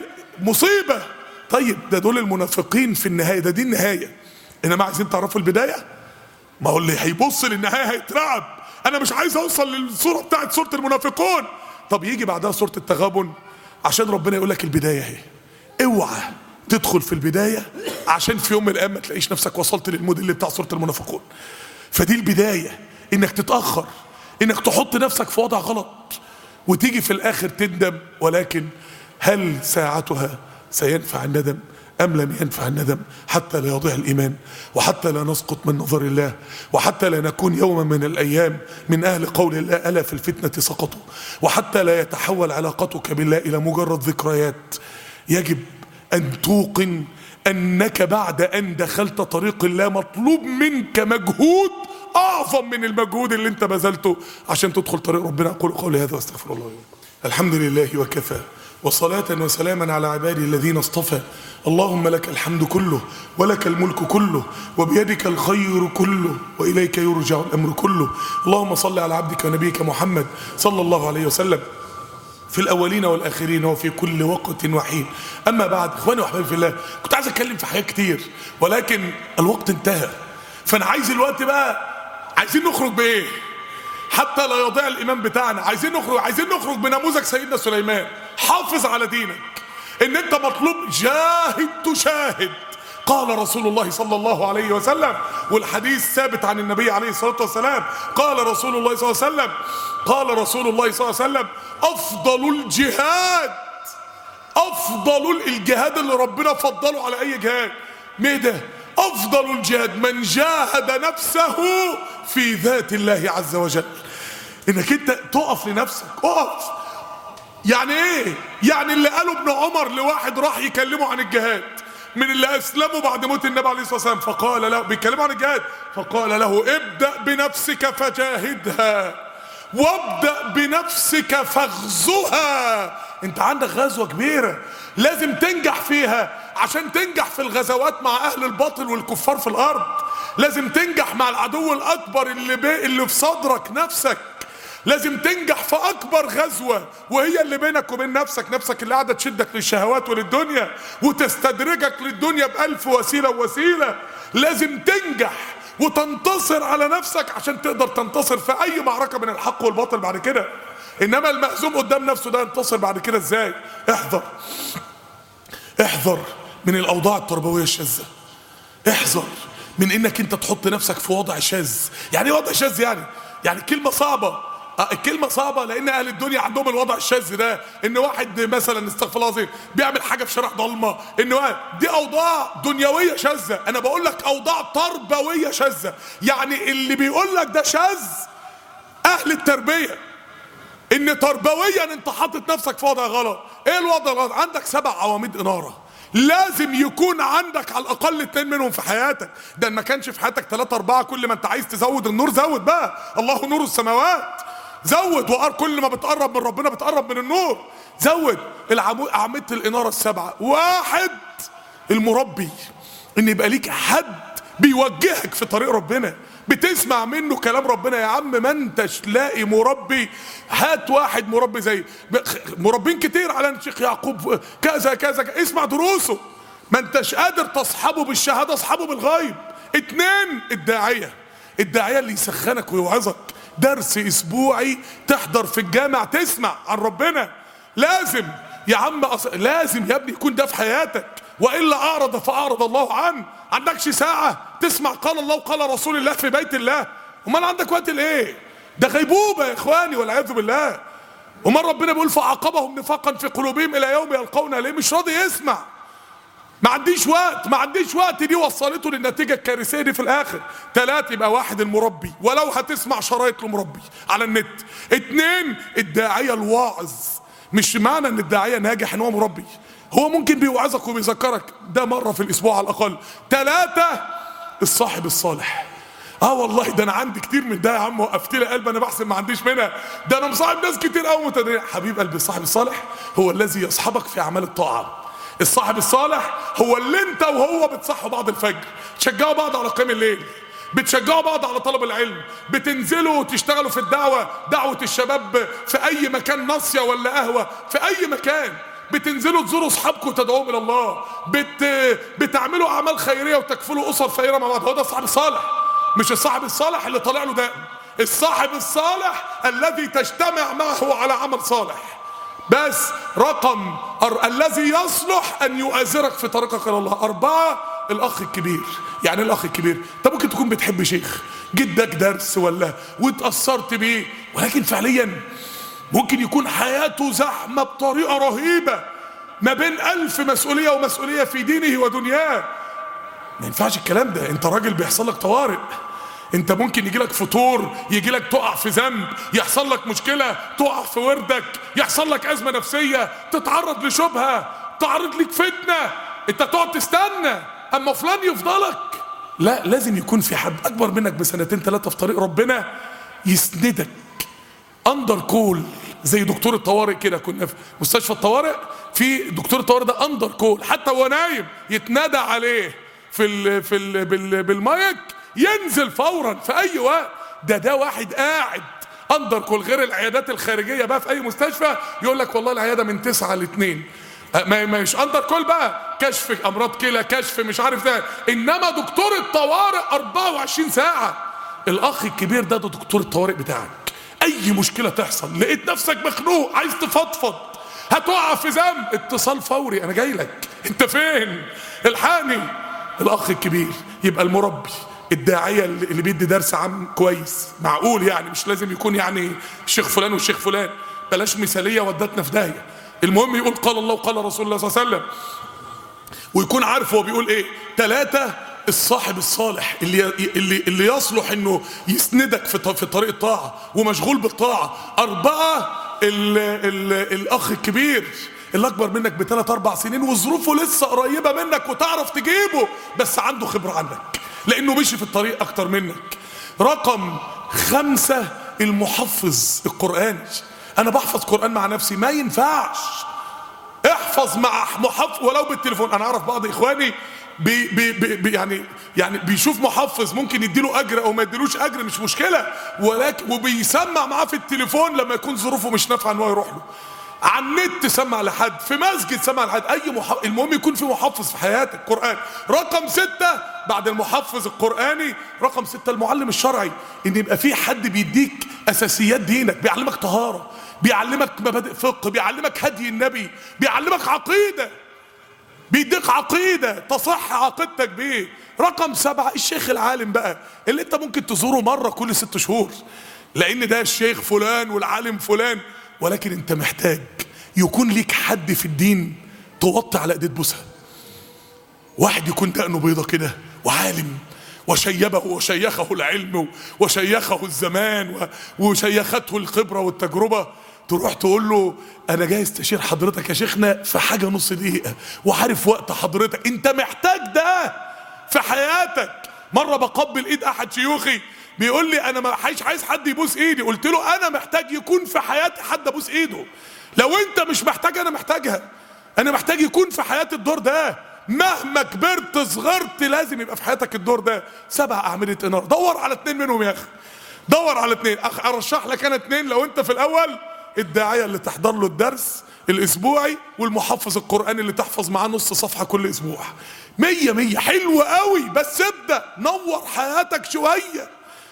مصيبة. طيب ده دول المنافقين في النهاية، دي النهاية، انما عايزين تعرفوا البداية؟ ما هو اللي هيبص للنهاية هيترعب. انا مش عايز اوصل للصورة بتاعت سورة المنافقون. طب يجي بعدها سورة التغابن عشان ربنا يقول لك البداية اهي. اوعى تدخل في البداية عشان في يوم من الايام ما تلاقيش نفسك وصلت للموديل بتاع سورة المنافقون. فدي البداية، انك تتأخر، انك تحط نفسك في وضع غلط وتيجي في الاخر تندم. ولكن هل ساعتها سينفع الندم أم لن ينفع الندم؟ حتى لا يضيع الإيمان، وحتى لا نسقط من نظر الله، وحتى لا نكون يوما من الأيام من أهل قول الله ألا في الفتنة سقطوا، وحتى لا يتحول علاقتك بالله إلى مجرد ذكريات. يجب أن توقن أنك بعد أن دخلت طريق الله مطلوب منك مجهود أعظم من المجهود اللي أنت بذلته عشان تدخل طريق ربنا. أقول قولي هذا واستغفر الله. الحمد لله وكفى، وصلاة وسلاما على عبادي الذين اصطفى. اللهم لك الحمد كله ولك الملك كله وبيدك الخير كله وإليك يرجع الأمر كله. اللهم صل على عبدك ونبيك محمد صلى الله عليه وسلم في الأولين والآخرين وفي كل وقت وحين. أما بعد، إخواني وأحبابي في الله، كنت عايز أتكلم في حاجات كتير ولكن الوقت انتهى. فأنا عايز الوقت بقى، عايزين نخرج بإيه حتى لا يضيع الإيمان بتاعنا؟ عايزين نخرج بنموذج سيدنا سليمان. حافظ على دينك، ان انت مطلوب جاهد تشاهد. قال رسول الله صلى الله عليه وسلم، والحديث ثابت عن النبي عليه الصلاة والسلام، قال رسول الله صلى الله عليه وسلم، قال رسول الله صلى الله عليه وسلم أفضل الجهاد، أفضل الجهاد اللي ربنا فضله على أي جهاد، ميه ده؟ أفضل الجهاد من جاهد نفسه في ذات الله عز وجل. انك انت تقف لنفسك، اقف. يعني ايه؟ يعني اللي قاله ابن عمر لواحد راح يكلمه عن الجهاد من اللي اسلموا بعد موت النبي عليه الصلاه والسلام، فقال له، بيتكلموا عن الجهاد، فقال له ابدأ بنفسك فجاهدها وابدأ بنفسك فاغزها. انت عندك غزوة كبيرة لازم تنجح فيها. عشان تنجح في الغزوات مع اهل الباطل والكفار في الارض، لازم تنجح مع العدو الاكبر اللي في صدرك نفسك. لازم تنجح في اكبر غزوة وهي اللي بينك وبين نفسك اللي قاعدة تشدك للشهوات وللدنيا وتستدرجك للدنيا بألف وسيلة ووسيلة. لازم تنجح وتنتصر على نفسك عشان تقدر تنتصر في اي معركة بين الحق والباطل بعد كده. انما المهزوم قدام نفسه ده ينتصر بعد كده ازاي؟ احذر من الاوضاع التربوية الشاذة. احذر من انك انت تحط نفسك في وضع شاذ. يعني ايه وضع شاذ؟ يعني كلمة صعبة. الكلمة صعبة لان اهل الدنيا عندهم الوضع الشاذ ده، ان واحد مثلا استغفر الله العظيم بيعمل حاجة في شارع ضلمة، دي اوضاع دنيوية شاذة. انا بقول لك اوضاع تربوية شاذة. يعني اللي بيقول لك ده شاذ اهل التربية، ان تربويا انت حاطط نفسك في وضع غلط. ايه الوضع الغلط؟ عندك 7 عواميد انارة، لازم يكون عندك على الاقل 2 منهم في حياتك. ده ما كانش في حياتك 3 4، كل ما انت عايز تزود النور زود بقى، الله نور السماوات، زود. كل ما بتقرب من ربنا بتقرب من النور، زود اعمدة الانارة ال7. 1 المربي، ان يبقى ليك حد بيوجهك في طريق ربنا، بتسمع منه كلام ربنا. يا عم ما انتش لاقي مربي، هات واحد مربي زي مربين كتير على الشيخ يعقوب كذا كذا، اسمع دروسه. ما انتش قادر تصحبه بالشهادة، اصحبه بالغيب. 2 الداعية اللي يسخنك ويوعظك، درس اسبوعي تحضر في الجامع تسمع عن ربنا. لازم يا عم لازم يا ابني يكون ده في حياتك، والا اعرض فاعرض الله عنه. عندكش ساعة تسمع قال الله وقال رسول الله في بيت الله؟ امال عندك وقت لايه؟ ده غيبوبة يا اخواني والعياذ بالله. امال ربنا بيقول فعاقبهم نفاقا في قلوبهم الى يوم يلقونه. ليه مش راضي يسمع؟ ما عنديش وقت دي وصلته للنتيجة الكارثية دي في الاخر. 3 يبقى 1 المربي، ولو هتسمع شرايط لمربي على النت. 2 الداعية الواعظ، مش معنى ان الداعية ناجح ان هو مربي، هو ممكن بيوعظك وبيذكرك ده مرة في الاسبوع على الاقل. 3 الصاحب الصالح. والله ده انا عندي كتير من ده يا عم، وقفت لي قلب انا بحسب ما عنديش منها. ده انا مصاحب ناس كتير قوي متدينين. حبيب قلبي، الصاحب الصالح هو الذي يصحبك في اعمال الطاعة. الصاحب الصالح هو اللي انت وهو بتصحوا بعض الفجر، تشجعوا بعض على قيام الليل، بتشجعوا بعض على طلب العلم، بتنزلوا وتشتغلوا في دعوة الشباب في اي مكان، ناصية ولا قهوة، في اي مكان بتنزلوا تزوروا اصحابكم وتدعوهم الى الله، بتعملوا اعمال خيرية وتكفلوا اسر فقيرة مع بعض. هو ده الصاحب الصالح. مش الصاحب الصالح اللي طالع له دقن، الصاحب الصالح الذي تجتمع معه على عمل صالح. بس الذي يصلح ان يؤازرك في طريقك الى الله. 4 الاخ الكبير. يعني الاخ الكبير انت ممكن تكون بتحب شيخ جدك درس واتأثرت بيه، ولكن فعليا ممكن يكون حياته زحمة بطريقة رهيبة، ما بين 1000 مسؤولية ومسؤولية في دينه ودنياه. ما ينفعش الكلام ده. انت راجل بيحصل لك طوارئ، انت ممكن يجيلك فتور، يجيلك تقع في ذنب، يحصل لك مشكلة، تقع في وردك، يحصل لك أزمة نفسية، تتعرض لشبهة، تعرض لك فتنة، انت تقعد تستنى اما فلان يفضلك. لا، لازم يكون في حد اكبر منك ب2 3 في طريق ربنا يسندك. اندر كول، زي دكتور الطوارئ كده. كنا في مستشفى الطوارئ، في دكتور الطوارئ ده اندر كول، حتى هو نايم يتنادى عليه بالمايك ينزل فورا في اي وقت. ده واحد قاعد اندر كول، غير العيادات الخارجيه بقى في اي مستشفى يقول لك والله العياده من 9 ل 2. مش اندر كول بقى، كشف امراض كلى، كشف مش عارف ده. انما دكتور الطوارئ 24 ساعه. الاخ الكبير ده دكتور الطوارئ بتاعك. اي مشكله تحصل، لقيت نفسك مخنوق عايز تفضفض، هتقع في ذنب، اتصال فوري، انا جاي لك، انت فين؟ الحقني. الاخ الكبير. يبقى المربي، الداعيه اللي بيدي درس عام كويس معقول، يعني مش لازم يكون يعني الشيخ فلان والشيخ فلان، بلاش مثاليه ودتنا في داهيه. المهم يقول قال الله وقال رسول الله صلى الله عليه وسلم، ويكون عارف هو بيقول ايه. 3 الصاحب الصالح اللي يصلح انه يسندك في طريق الطاعه ومشغول بالطاعه. 4 الاخ الكبير اللي اكبر منك ب3 4 سنين وظروفه لسه قريبه منك وتعرف تجيبه، بس عنده خبره عنك لانه مشي في الطريق اكتر منك. رقم 5 المحفظ القرآني. انا بحفظ قرآن مع نفسي، ما ينفعش. احفظ مع محفظ ولو بالتليفون. انا اعرف بعض اخواني يعني بيشوف محفظ ممكن يديله اجر او ما يديلوش اجر، مش مشكله، ولكن وبيسمع معاه في التليفون لما يكون ظروفه مش نافعه ان هو يروح له. على النت سمع لحد، في مسجد سمع لحد، المهم يكون في محفظ في حياتك قرآن. رقم 6 بعد المحفظ القرآني، رقم 6 المعلم الشرعي. ان يبقى في حد بيديك اساسيات دينك، بيعلمك طهارة، بيعلمك مبادئ فقه، بيعلمك هدي النبي، بيعلمك عقيدة، بيديك عقيدة تصح عقيدتك بيه. رقم 7 الشيخ العالم بقى، اللي انت ممكن تزوره مرة كل 6 شهور لان ده الشيخ فلان والعالم فلان، ولكن انت محتاج يكون ليك حد في الدين توطي على ايديه تبوسها. واحد يكون دقنه بيضة كده وعالم وشيبه وشيخه العلم وشيخه الزمان وشيخته الخبرة والتجربة، تروح تقول له انا جاي استشير حضرتك يا شيخنا في حاجة نص دقيقة، وعارف وقت حضرتك، انت محتاج ده في حياتك. مرة بقبل ايد احد شيوخي بيقول لي انا ما عايز حد يبوس ايدي، قلت له انا محتاج يكون في حياتي حد ابوس ايده. لو انت مش محتاج انا محتاجها، انا محتاج يكون في حياتي الدور ده، مهما كبرت صغرت لازم يبقى في حياتك الدور ده. 7 أعمدة إنارة، دور على 2 منهم يا اخي، دور على 2. ارشح لك انا 2 لو انت في الاول: الداعية اللي تحضر له الدرس الاسبوعي، والمحفظ القرآني اللي تحفظ معاه نص صفحة كل اسبوع. 100 حلو قوي، بس ابدأ نور حياتك شوية،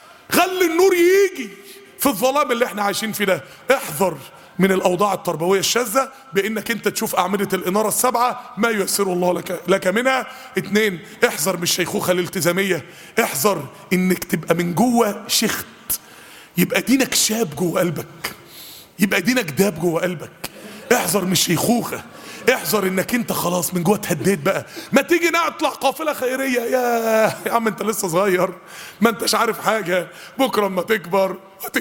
خلي النور يجي في الظلام اللي احنا عايشين فيه ده. احذر من الاوضاع التربوية الشاذة بانك انت تشوف اعمدة الانارة ال7 ما ييسره الله لك منها. 2: احذر من الشيخوخة الالتزامية، احذر انك تبقى من جوه شخت، يبقى دينك شاب جوه قلبك، يبقى دينك داب جوه قلبك. احذر من الشيخوخة، احذر انك انت خلاص من جوه اتهديت بقى. ما تيجي نطلع قافله خيريه، يا عم انت لسه صغير، ما انتش عارف حاجه، بكره اما تكبر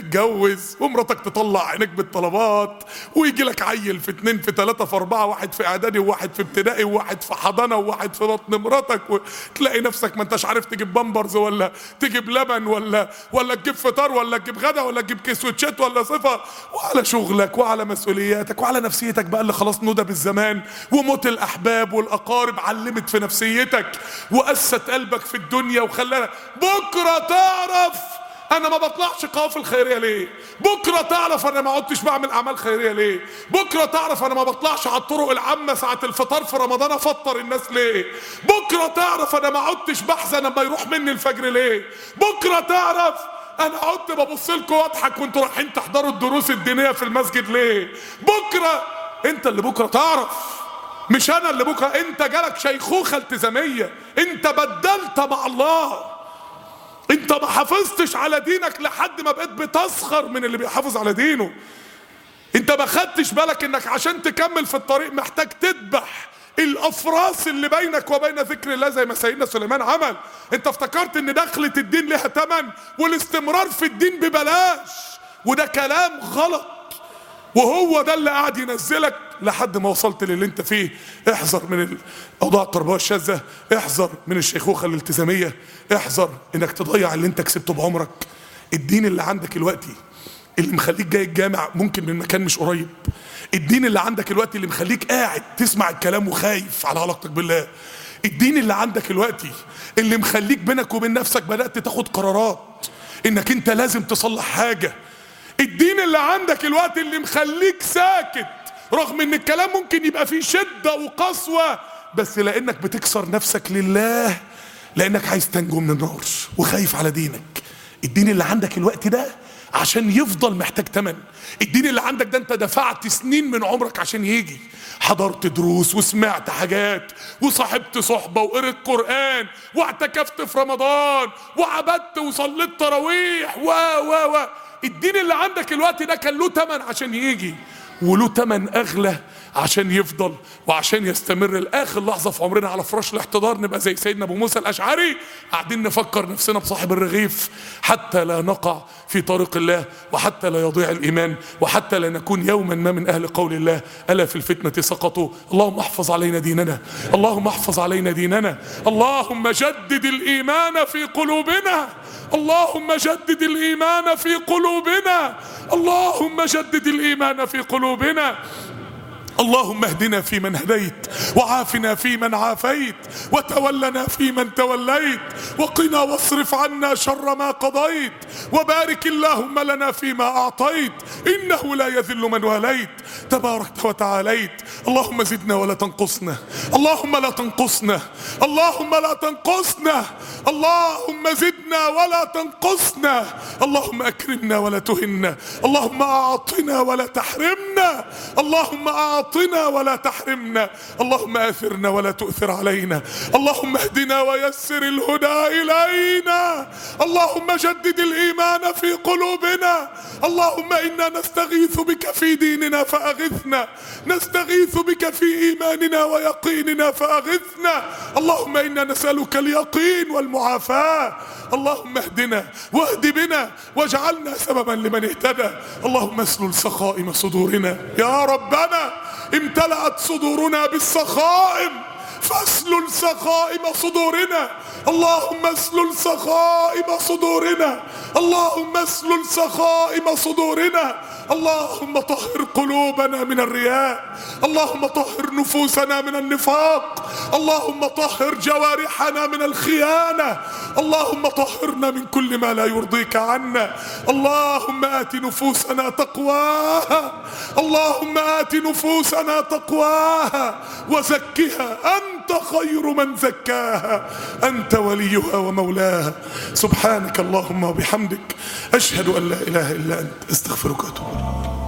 وتتجوز ومراتك تطلع عينيك بالطلبات، ويجي لك عيل في 2 في 3 في 4، واحد في اعدادي وواحد في ابتدائي وواحد في حضانه وواحد في بطن مراتك، وتلاقي نفسك ما انتش عارف تجيب بامبرز ولا تجيب لبن ولا تجيب فطار ولا تجيب غدا ولا تجيب كيس وتشات ولا صفه، وعلى شغلك وعلى مسؤولياتك وعلى نفسيتك بقى اللي خلاص ندى بالزمان، وموت الاحباب والاقارب علمت في نفسيتك وقست قلبك في الدنيا وخلانا. بكره تعرف انا ما بطلعش قوافل خيريه ليه، بكره تعرف انا ما عدتش بعمل اعمال خيريه ليه، بكره تعرف انا ما بطلعش على الطرق العامه ساعه الفطار في رمضان افطر الناس ليه، بكره تعرف انا ما عدتش بحزن لما يروح مني الفجر ليه، بكره تعرف انا عدت ببص لكم واضحك وانتوا رايحين تحضروا الدروس الدينيه في المسجد ليه. بكره انت اللي بكره تعرف، مش انا اللي بكره. انت جالك شيخوخه التزاميه، انت بدلت مع الله، انت ما حافظتش على دينك لحد ما بقيت بتسخر من اللي بيحافظ على دينه. انت ما خدتش بالك انك عشان تكمل في الطريق محتاج تذبح الافراس اللي بينك وبين ذكر الله زي ما سيدنا سليمان عمل. انت افتكرت ان دخلة الدين لها ثمن والاستمرار في الدين ببلاش، وده كلام غلط، وهو ده اللي قاعد ينزلك لحد ما وصلت للي انت فيه. احذر من الاوضاع التربويه الشاذه، احذر من الشيخوخه الالتزاميه، احذر انك تضيع اللي انت كسبته بعمرك. الدين اللي عندك دلوقتي اللي مخليك جاي الجامع ممكن من مكان مش قريب، الدين اللي عندك دلوقتي اللي مخليك قاعد تسمع الكلام وخايف على علاقتك بالله، الدين اللي عندك دلوقتي اللي مخليك بينك وبين نفسك بدأت تاخد قرارات انك انت لازم تصلح حاجة، الدين اللي عندك الوقت اللي مخليك ساكت رغم ان الكلام ممكن يبقى فيه شدة وقسوة، بس لانك بتكسر نفسك لله، لانك عايز تنجو من النار وخايف على دينك. الدين اللي عندك الوقت ده عشان يفضل محتاج تمن. الدين اللي عندك ده انت دفعت سنين من عمرك عشان يجي، حضرت دروس وسمعت حاجات وصاحبت صحبة وقريت قرآن واعتكفت في رمضان وعبدت وصليت تراويح و الدين اللي عندك الوقت ده كان له تمن عشان يجي، وله تمن اغلى عشان يفضل وعشان يستمر لاخر لحظه في عمرنا على فراش الاحتضار، نبقى زي سيدنا ابو موسى الاشعري قاعدين نفكر نفسنا بصاحب الرغيف حتى لا نقع في طريق الله وحتى لا يضيع الايمان وحتى لا نكون يوما ما من اهل قول الله الا في الفتنه سقطوا. اللهم احفظ علينا ديننا، اللهم احفظ علينا ديننا، اللهم جدد الايمان في قلوبنا، اللهم جدد الايمان في قلوبنا، اللهم جدد الايمان في قلوبنا. اللهم اهدنا فيمن هديت وعافنا فيمن عافيت وتولنا فيمن توليت وقنا واصرف عنا شر ما قضيت وبارك اللهم لنا فيما أعطيت إنه لا يذل من واليت تباركت وتعاليت. اللهم زدنا ولا تنقصنا، اللهم لا تنقصنا، اللهم لا تنقصنا، اللهم زدنا ولا تنقصنا، اللهم أكرمنا ولا تهنا، اللهم أعطنا ولا تحرمنا، اللهم أعطنا ولا تحرمنا، اللهم آثرنا ولا تؤثر علينا، اللهم اهدنا ويسر الهدى إلينا، اللهم جدد الإيمان في قلوبنا، اللهم إنا نستغيث بك في ديننا فأغثنا، نستغيث نستغيث بك في إيماننا ويقيننا فأغثنا. اللهم إنا نسألك اليقين والمعافاة. اللهم اهدنا واهد بنا واجعلنا سببا لمن اهتدى. اللهم اسلل سخائم صدورنا يا ربنا، امتلأت صدورنا بالسخائم فاسلل سخائم صدورنا. اللهم اسلل سخائم صدورنا. اللهم اسلل سخائم صدورنا. اللهم طهر قلوبنا من الرياء. اللهم طهر نفوسنا من النفاق. اللهم طهر جوارحنا من الخيانة. اللهم طهرنا من كل ما لا يرضيك عنا. اللهم آت نفوسنا تقواها. اللهم آت نفوسنا تقواها وزكها، أنت خير من زكاها، أنت وليها ومولاها. سبحانك اللهم وبحمدك، أشهد أن لا إله إلا أنت، استغفرك وأتوب إليك.